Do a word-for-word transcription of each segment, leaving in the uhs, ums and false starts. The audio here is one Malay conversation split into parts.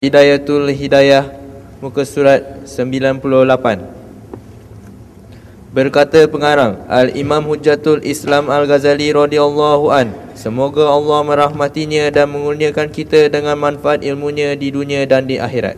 Hidayatul Hidayah, muka surat sembilan puluh lapan. Berkata pengarang Al-Imam Hujjatul Islam Al-Ghazali radhiyallahu an, semoga Allah merahmatinya dan mengurniakan kita dengan manfaat ilmunya di dunia dan di akhirat.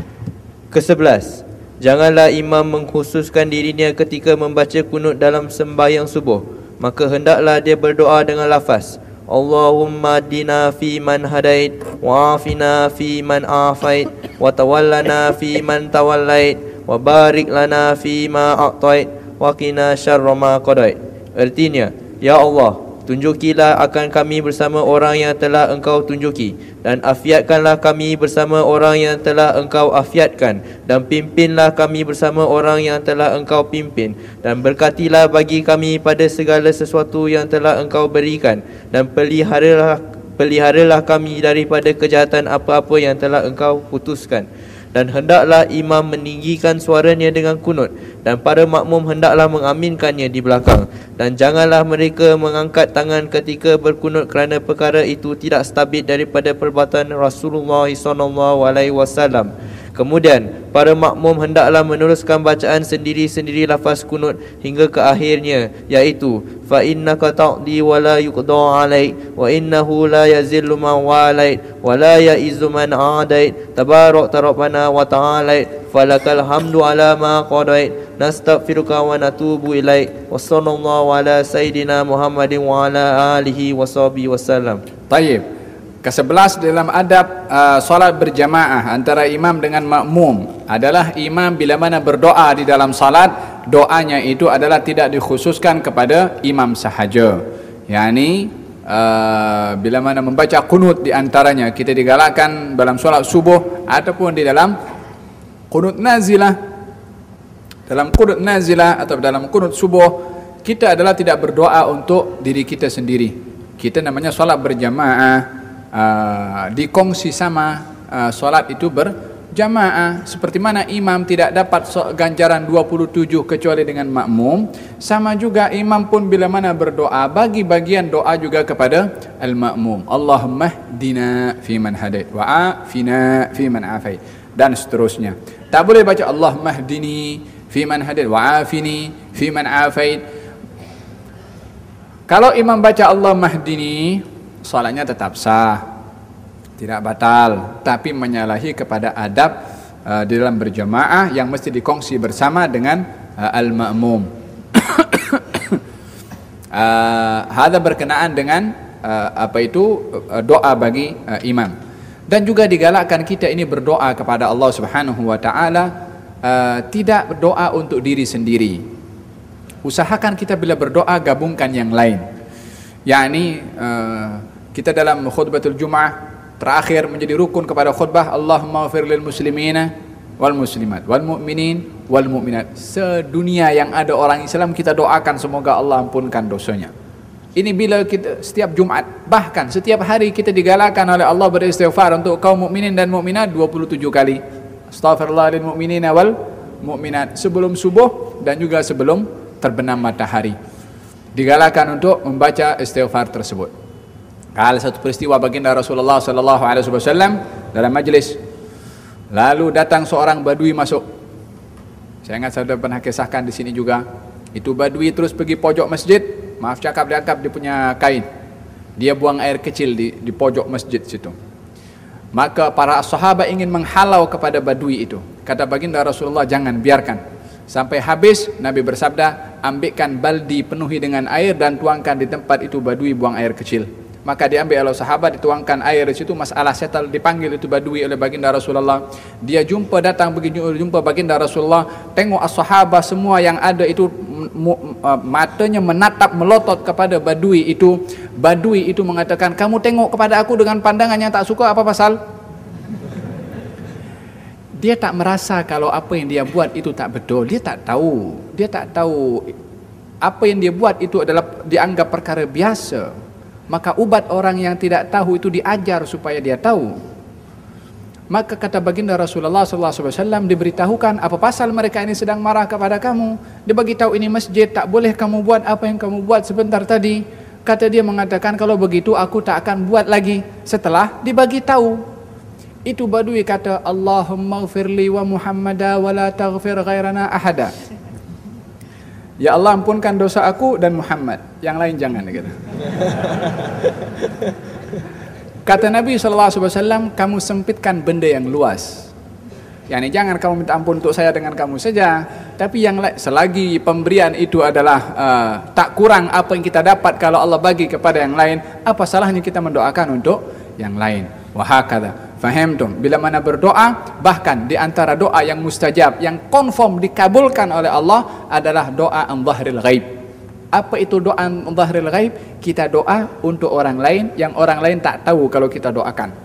Kesebelas, janganlah imam mengkhususkan dirinya ketika membaca kunut dalam sembahyang subuh, maka hendaklah dia berdoa dengan lafaz Allahumma dina fi man hadait, wa afina fi man afait, wa tawallana fi man tawallait, wa barik lana fi ma a'tait, wa qina syarra ma qadait. Artinya, ya Allah, tunjukilah akan kami bersama orang yang telah Engkau tunjuki, dan afiatkanlah kami bersama orang yang telah Engkau afiatkan, dan pimpinlah kami bersama orang yang telah Engkau pimpin, dan berkatilah bagi kami pada segala sesuatu yang telah Engkau berikan, dan peliharalah peliharalah kami daripada kejahatan apa-apa yang telah Engkau putuskan. Dan hendaklah imam meninggikan suaranya dengan kunut, dan para makmum hendaklah mengaminkannya di belakang. Dan janganlah mereka mengangkat tangan ketika berkunut, kerana perkara itu tidak stabil daripada perbuatan Rasulullah sallallahu alaihi wasallam. Kemudian para makmum hendaklah meneruskan bacaan sendiri-sendiri lafaz kunut hingga ke akhirnya, iaitu fa innaka taqdi wa la yuqda alaik, wa innahu la yazillu man walait, wa la yaizu man adait, tabarak rabbana wa ta'ala, falakal hamdu ala ma qadait, nastaghfiruka wa natubu ilaik, wa sallallahu ala sayidina Muhammadin wa ala alihi wa sahbihi wasallam. Tayyib. Kesebelas dalam adab uh, solat berjamaah antara imam dengan makmum adalah imam bila mana berdoa di dalam solat, doanya itu adalah tidak dikhususkan kepada imam sahaja. Yani uh, bila mana membaca kunut di antaranya, kita digalakkan dalam solat subuh ataupun di dalam kunut nazilah. Dalam kunut nazilah atau dalam kunut subuh, kita adalah tidak berdoa untuk diri kita sendiri. Kita namanya solat berjamaah. Uh, dikongsi sama uh, solat itu berjamaah. Seperti mana imam tidak dapat ganjaran dua puluh tujuh kecuali dengan makmum, sama juga imam pun bila mana berdoa, bagi bagian doa juga kepada al-makmum. Allahumma hdina fi man hadait, wa afina fi man afait, dan seterusnya. Tak boleh baca Allahumma hdini fi man hadait, wa afini fi man afait. Kalau imam baca Allahumma hdini, solatnya tetap sah, tidak batal, tapi menyalahi kepada adab uh, di dalam berjamaah yang mesti dikongsi bersama dengan uh, al-ma'mum. uh, Hada berkenaan dengan uh, apa itu uh, doa bagi uh, imam. Dan juga digalakkan kita ini berdoa kepada Allah Subhanahu wa taala, uh, tidak berdoa untuk diri sendiri. Usahakan kita bila berdoa gabungkan yang lain. Yani uh, kita dalam khutbatul Jum'ah terakhir menjadi rukun kepada khutbah, Allahumma ghfir lil muslimina wal muslimat wal mu'minin wal mu'minat. Sedunia yang ada orang Islam kita doakan semoga Allah ampunkan dosanya. Ini bila kita setiap Jumat, bahkan setiap hari kita digalakkan oleh Allah beristighfar untuk kaum mukminin dan mukminat dua puluh tujuh kali. Astaghfirullah lil mu'minina wal mu'minat, sebelum subuh dan juga sebelum terbenam matahari. Digalakkan untuk membaca istighfar tersebut. Kalau satu peristiwa baginda Rasulullah sallallahu alaihi wasallam dalam majlis, lalu datang seorang badui masuk. Saya ingat saya pernah kisahkan di sini juga. Itu badui terus pergi pojok masjid, maaf cakap diangkap dia punya kain. Dia buang air kecil di, di pojok masjid situ. Maka para sahabat ingin menghalau kepada badui itu. Kata baginda Rasulullah, jangan, biarkan. Sampai habis Nabi bersabda, ambilkan baldi penuhi dengan air dan tuangkan di tempat itu badui buang air kecil. Maka diambil oleh sahabat, dituangkan air di situ. Masalah setal, dipanggil itu badui oleh baginda Rasulullah. Dia jumpa, datang begitu jumpa baginda Rasulullah, tengok as-sahabah semua yang ada itu matanya menatap melotot kepada badui itu. Badui itu mengatakan, kamu tengok kepada aku dengan pandangan yang tak suka, apa pasal? Dia tak merasa kalau apa yang dia buat itu tak betul. Dia tak tahu. Dia tak tahu apa yang dia buat itu adalah dianggap perkara biasa. Maka ubat orang yang tidak tahu itu diajar supaya dia tahu. Maka kata baginda Rasulullah sallallahu alaihi wasallam, diberitahukan apa pasal mereka ini sedang marah kepada kamu. Dia bagi tahu ini masjid, tak boleh kamu buat apa yang kamu buat sebentar tadi. Kata dia mengatakan, kalau begitu aku tak akan buat lagi. Setelah dibagi tahu, Itu Badui kata, Allahumma ghfirli wa Muhammada wa la taghfir ghairana ahada. Ya Allah, ampunkan dosa aku dan Muhammad, yang lain jangan, kata. Kata Nabi sallallahu alaihi wasallam, kamu sempitkan benda yang luas. Yani jangan kamu minta ampun untuk saya dengan kamu saja, tapi yang lain, selagi pemberian itu adalah uh, tak kurang apa yang kita dapat kalau Allah bagi kepada yang lain, apa salahnya kita mendoakan untuk yang lain? Wahakadha. Faham tu? Bila mana berdoa, bahkan di antara doa yang mustajab, yang confirm dikabulkan oleh Allah adalah doa an dhahril ghaib. Apa itu doa an dhahril ghaib? Kita doa untuk orang lain yang orang lain tak tahu kalau kita doakan.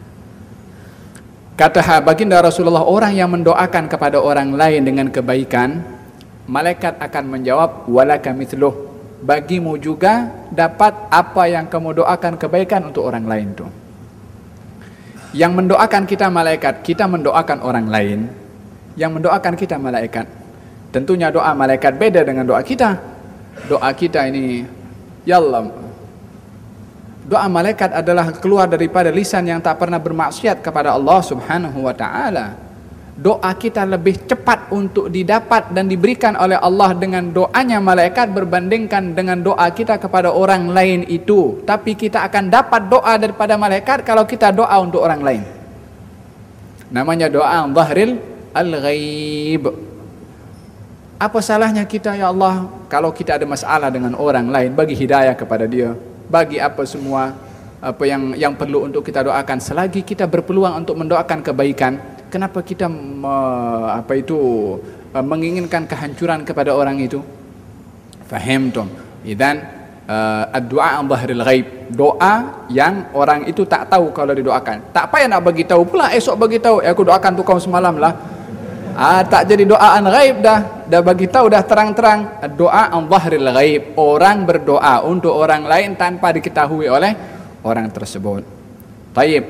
Kata baginda Rasulullah, orang yang mendoakan kepada orang lain dengan kebaikan, malaikat akan menjawab, walaka mithluh, bagimu juga dapat apa yang kamu doakan kebaikan untuk orang lain tu. Yang mendoakan kita malaikat, kita mendoakan orang lain. Yang mendoakan kita malaikat. Tentunya doa malaikat beda dengan doa kita. Doa kita ini, ya Allah, doa malaikat adalah keluar daripada lisan yang tak pernah bermaksiat kepada Allah Subhanahu wa ta'ala. Doa kita lebih cepat untuk didapat dan diberikan oleh Allah dengan doanya malaikat berbandingkan dengan doa kita kepada orang lain itu. Tapi kita akan dapat doa daripada malaikat kalau kita doa untuk orang lain. Namanya doa dhahril al-ghaib. Apa salahnya kita, ya Allah, kalau kita ada masalah dengan orang lain, bagi hidayah kepada dia, bagi apa semua apa yang yang perlu untuk kita doakan, selagi kita berpeluang untuk mendoakan kebaikan. Kenapa kita uh, apa itu uh, menginginkan kehancuran kepada orang itu? Fahimtum? Idzan uh, ad-du'a an dhahril ghaib, doa yang orang itu tak tahu kalau didoakan. Tak payah nak bagi tahu pula, esok bagi tahu, eh, aku doakan tu kau semalam lah. Ah, tak jadi doa an ghaib dah. Dah bagi tahu dah terang-terang. Doa an dhahril ghaib, orang berdoa untuk orang lain tanpa diketahui oleh orang tersebut. Taib.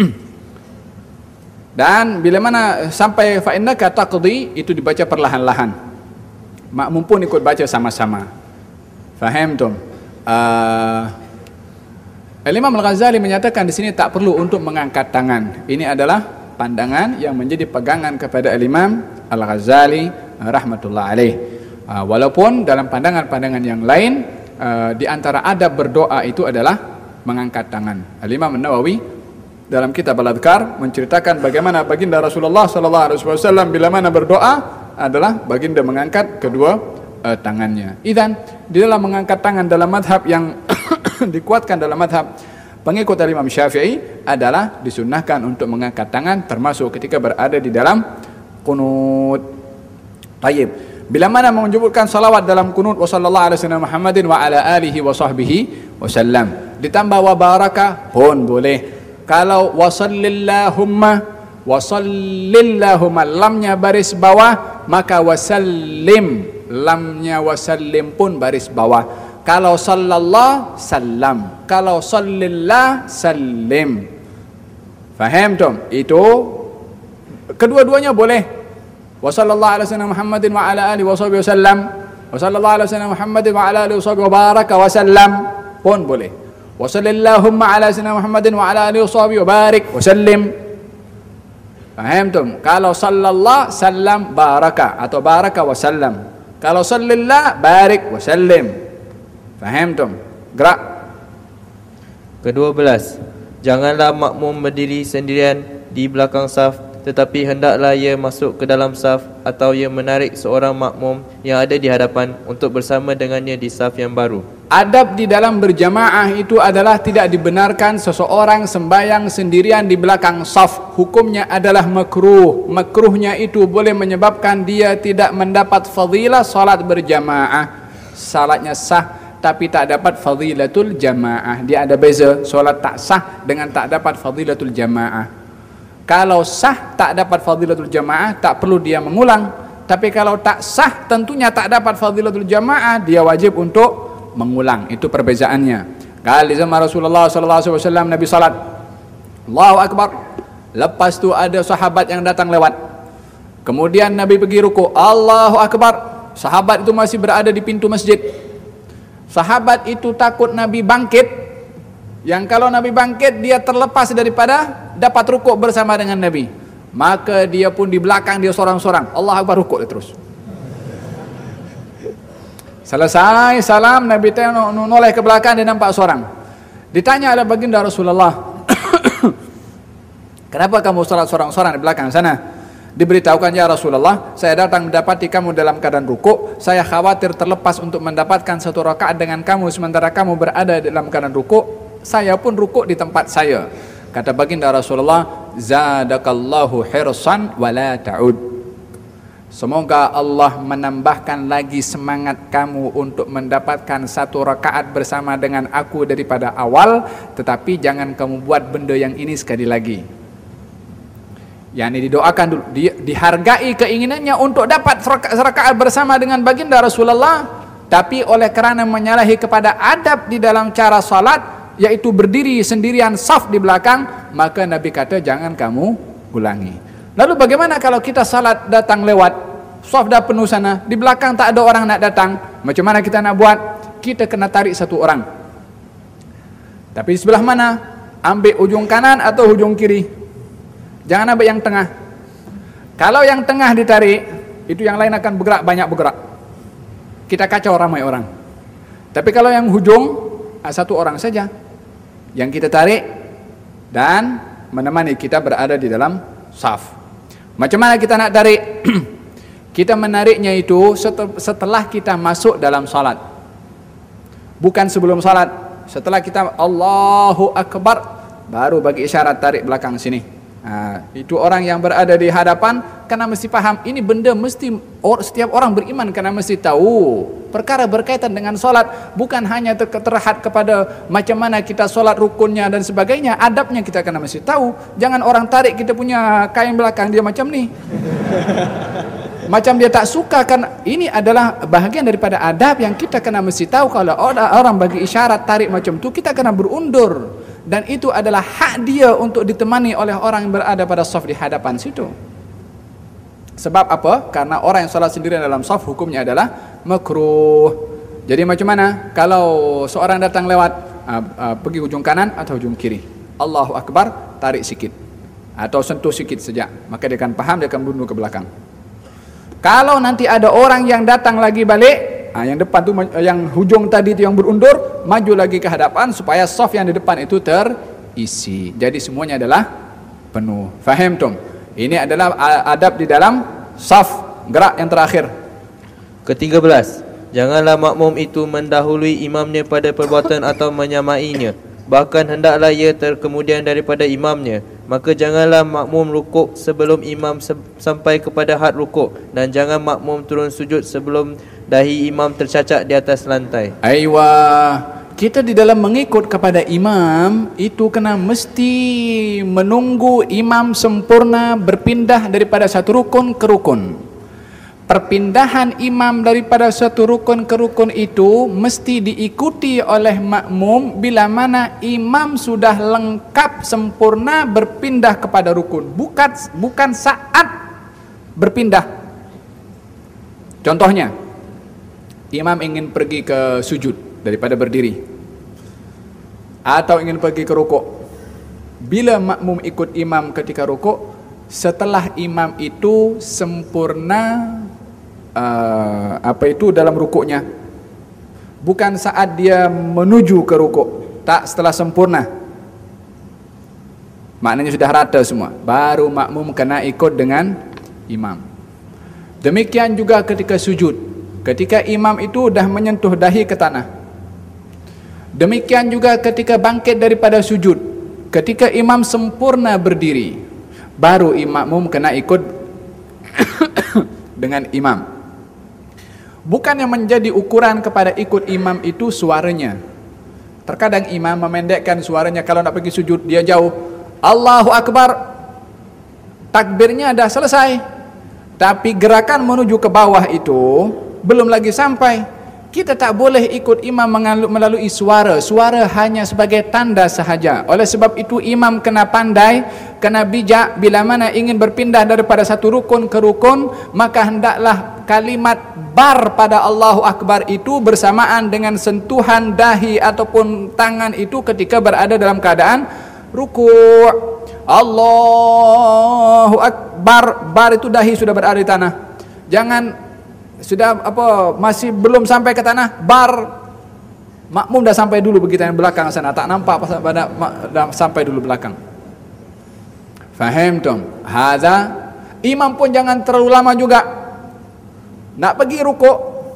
Dan bila mana sampai fa innaka taqdi, itu dibaca perlahan-lahan. Makmum pun ikut baca sama-sama. Faham tu? Uh, Imam Al-Ghazali menyatakan di sini tak perlu untuk mengangkat tangan. Ini adalah pandangan yang menjadi pegangan kepada Imam Al-Ghazali rahmatullah alaih. Uh, walaupun dalam pandangan-pandangan yang lain, uh, di antara adab berdoa itu adalah mengangkat tangan. Al-Imam An-Nawawi dalam kitab Al-Adhkar menceritakan bagaimana baginda Rasulullah sallallahu alaihi wasallam bila mana berdoa adalah baginda mengangkat kedua uh, tangannya. Idzan di dalam mengangkat tangan dalam madhab yang dikuatkan dalam madhab pengikut Imam Syafi'i adalah disunnahkan untuk mengangkat tangan termasuk ketika berada di dalam qunut. Tayyib. Bila mana menyebutkan salawat dalam qunut wa sallallahu alaihi wasallam Muhammadin wa ala alihi wa sahbihi wasallam, ditambah wa baraka pun boleh. Kalau wasallillahumma wasallillahumma lamnya baris bawah, maka wasallim lamnya wasallim pun baris bawah. Kalau sallallahu sallam, kalau sallillah sallim. Faham tu? Itu kedua-duanya boleh. Wa sallallahu alaihi wasallam Muhammadin wa ala alihi wa sahbihi wasallam. Wa sallallahu alaihi wasallam Muhammadin wa ala alihi wa sahbihi wa baraka wa sallam pun boleh. Wa sallallahu ala sayyidina Muhammadin wa ala alihi wa sahbihi wa barik wa sallim. Faham tu? Kalau sallallahu sallam baraka atau baraka wa sallam. Kalau sallillah barik wa sallim. Faham tu? Gerak. Kedua belas, janganlah makmum berdiri sendirian di belakang saf, tetapi hendaklah ia masuk ke dalam saf atau ia menarik seorang makmum yang ada di hadapan untuk bersama dengannya di saf yang baru. Adab di dalam berjamaah itu adalah tidak dibenarkan seseorang sembahyang sendirian di belakang saf. Hukumnya adalah makruh. Makruhnya itu boleh menyebabkan dia tidak mendapat fadilah salat berjamaah. Salatnya sah tapi tak dapat fadilatul jamaah. Dia ada beza, solat tak sah dengan tak dapat fadilatul jamaah. Kalau sah tak dapat fadilatul jamaah, tak perlu dia mengulang. Tapi kalau tak sah, tentunya tak dapat fadilatul jamaah, dia wajib untuk mengulang. Itu perbezaannya. Kali zaman Rasulullah sallallahu alaihi wasallam Nabi salat, Allahu Akbar. Lepas tu ada sahabat yang datang lewat. Kemudian Nabi pergi ruku, Allahu Akbar. Sahabat itu masih berada di pintu masjid. Sahabat itu takut Nabi bangkit, yang kalau Nabi bangkit dia terlepas daripada dapat rukuk bersama dengan Nabi, maka dia pun di belakang dia sorang-sorang, Allah Akbar, rukuk dia terus. Selesai salam, Nabi tengok noleh ke belakang, dia nampak seorang. Ditanya oleh baginda Rasulullah, kenapa kamu salat sorang-sorang di belakang sana? Diberitahukan, ya Rasulullah, saya datang mendapati kamu dalam keadaan rukuk, saya khawatir terlepas untuk mendapatkan satu rakaat dengan kamu sementara kamu berada dalam keadaan rukuk, saya pun rukuk di tempat saya. Kata baginda Rasulullah, zadakallahu hirsan wala ta'ud. Semoga Allah menambahkan lagi semangat kamu untuk mendapatkan satu rakaat bersama dengan aku daripada awal, tetapi jangan kamu buat benda yang ini sekali lagi. Yang ini didoakan dulu, di, dihargai keinginannya untuk dapat rakaat bersama dengan baginda Rasulullah, tapi oleh kerana menyalahi kepada adab di dalam cara salat, yaitu berdiri sendirian saf di belakang, maka Nabi kata jangan kamu ulangi. Lalu bagaimana kalau kita salat datang lewat, saf dah penuh sana, di belakang tak ada orang nak datang, macam mana kita nak buat? Kita kena tarik satu orang, tapi sebelah mana? Ambil ujung kanan atau ujung kiri? Jangan ambil yang tengah. Kalau yang tengah ditarik, itu yang lain akan bergerak, banyak bergerak, kita kacau ramai orang. Tapi kalau yang hujung, satu orang saja yang kita tarik dan menemani kita berada di dalam saf. Macam mana kita nak tarik? Kita menariknya itu setelah kita masuk dalam salat, bukan sebelum salat. Setelah kita Allahu Akbar, baru bagi isyarat tarik belakang sini. Ha, itu orang yang berada di hadapan kena mesti faham, ini benda mesti or, setiap orang beriman kena mesti tahu. Perkara berkaitan dengan solat bukan hanya ter terhad kepada macam mana kita solat, rukunnya dan sebagainya, adabnya kita kena mesti tahu. Jangan orang tarik kita punya kain belakang dia macam ni, macam dia tak suka, kan ini adalah bahagian daripada adab yang kita kena mesti tahu. Kalau orang bagi isyarat tarik macam tu, kita kena berundur, dan itu adalah hak dia untuk ditemani oleh orang yang berada pada saf di hadapan situ. Sebab apa? Karena orang yang salat sendirian dalam saf hukumnya adalah makruh. Jadi macam mana kalau seorang datang lewat, uh, uh, pergi hujung kanan atau hujung kiri, Allahu Akbar, tarik sikit atau sentuh sikit saja, maka dia akan faham, dia akan mundur ke belakang. Kalau nanti ada orang yang datang lagi balik, ah, yang depan tu, yang hujung tadi tu yang berundur, maju lagi ke hadapan supaya saf yang di depan itu terisi. Jadi semuanya adalah penuh. Faham tum? Ini adalah adab di dalam saf, gerak yang terakhir. Ketiga belas, janganlah makmum itu mendahului imamnya pada perbuatan atau menyamainya, bahkan hendaklah ia terkemudian daripada imamnya. Maka janganlah makmum rukuk sebelum imam sampai kepada had rukuk, dan jangan makmum turun sujud sebelum dahi imam tercacat di atas lantai. Aywa, kita di dalam mengikut kepada imam itu kena mesti menunggu imam sempurna berpindah daripada satu rukun ke rukun. Perpindahan imam daripada satu rukun ke rukun itu mesti diikuti oleh makmum bila mana imam sudah lengkap sempurna berpindah kepada rukun, bukan bukan saat berpindah. Contohnya, imam ingin pergi ke sujud daripada berdiri, atau ingin pergi ke rukuk. Bila makmum ikut imam ketika rukuk, setelah imam itu sempurna Uh, apa itu dalam rukuknya, bukan saat dia menuju ke rukuk, tak, setelah sempurna, maknanya sudah rata semua, baru makmum kena ikut dengan imam. Demikian juga ketika sujud, ketika imam itu dah menyentuh dahi ke tanah. Demikian juga ketika bangkit daripada sujud, ketika imam sempurna berdiri, baru makmum kena ikut dengan imam. Bukan yang menjadi ukuran kepada ikut imam itu suaranya. Terkadang imam memendekkan suaranya, kalau nak pergi sujud dia jauh, Allahu Akbar, takbirnya dah selesai, tapi gerakan menuju ke bawah itu belum lagi sampai. Kita tak boleh ikut imam melalui suara. Suara hanya sebagai tanda sahaja. Oleh sebab itu imam kena pandai, kena bijak. Bila mana ingin berpindah daripada satu rukun ke rukun, maka hendaklah kalimat bar pada Allahu Akbar itu bersamaan dengan sentuhan dahi ataupun tangan itu ketika berada dalam keadaan ruku'. Allahu Akbar, bar itu dahi sudah berada di tanah. Jangan sudah apa masih belum sampai ke tanah, bar makmum dah sampai dulu begitu yang belakang sana, tak nampak apa pada sampai dulu belakang. Faham tum? Hadza. Imam pun jangan terlalu lama juga. Nak pergi rukuk,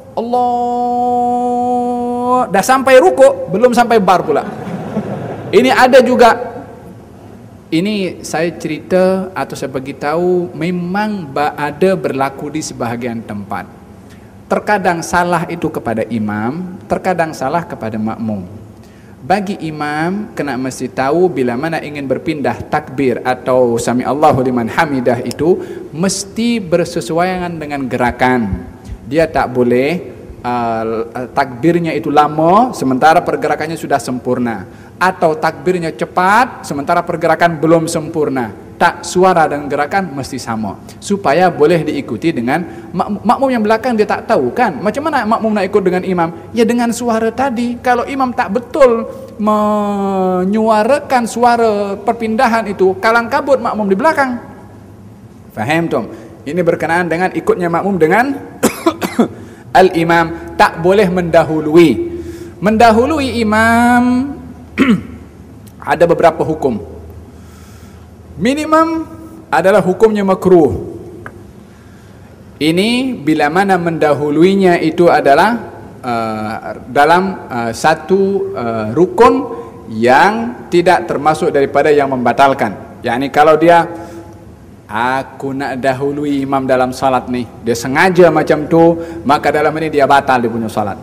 Allah dah sampai rukuk, belum sampai bar pula. Ini ada juga. Ini saya cerita atau saya beritahu memang ada berlaku di sebahagian tempat. Terkadang salah itu kepada imam, terkadang salah kepada makmum. Bagi imam kena mesti tahu bila mana ingin berpindah takbir atau sami Allahu liman hamidah itu mesti bersesuaian dengan gerakan. Dia tak boleh uh, takbirnya itu lama sementara pergerakannya sudah sempurna, atau takbirnya cepat sementara pergerakan belum sempurna. Tak, suara dan gerakan mesti sama supaya boleh diikuti dengan makmum. Makmum yang belakang dia tak tahu kan macam mana makmum nak ikut dengan imam, ya dengan suara tadi. Kalau imam tak betul menyuarakan suara perpindahan itu, kalang kabut makmum di belakang. Faham tom? Ini berkenaan dengan ikutnya makmum dengan al-imam. Tak boleh mendahului. Mendahului imam ada beberapa hukum. Minimum adalah hukumnya makruh. Ini bila mana mendahuluinya itu adalah uh, dalam uh, satu uh, rukun yang tidak termasuk daripada yang membatalkan. Yani kalau dia aku nak dahului imam dalam salat ni, dia sengaja macam tu, maka dalam ini dia batal dia punya salat.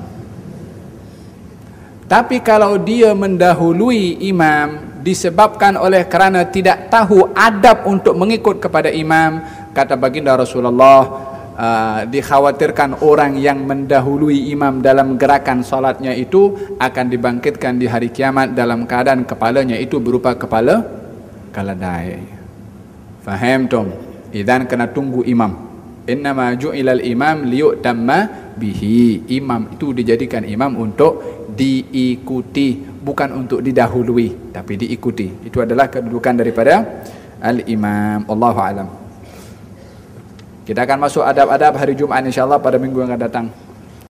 Tapi kalau dia mendahului imam disebabkan oleh kerana tidak tahu adab untuk mengikut kepada imam, kata baginda Rasulullah, uh, dikhawatirkan orang yang mendahului imam dalam gerakan salatnya itu akan dibangkitkan di hari kiamat dalam keadaan kepalanya itu berupa kepala keledai. Faham tom? Idzan kena tunggu imam. Innama ju'ilal imam liyutamma bihi. Imam itu dijadikan imam untuk diikuti, bukan untuk didahului, tapi diikuti. Itu adalah kedudukan daripada al-imam. Allahu a'lam. Kita akan masuk adab-adab hari Jumaat insyaallah pada minggu yang akan datang.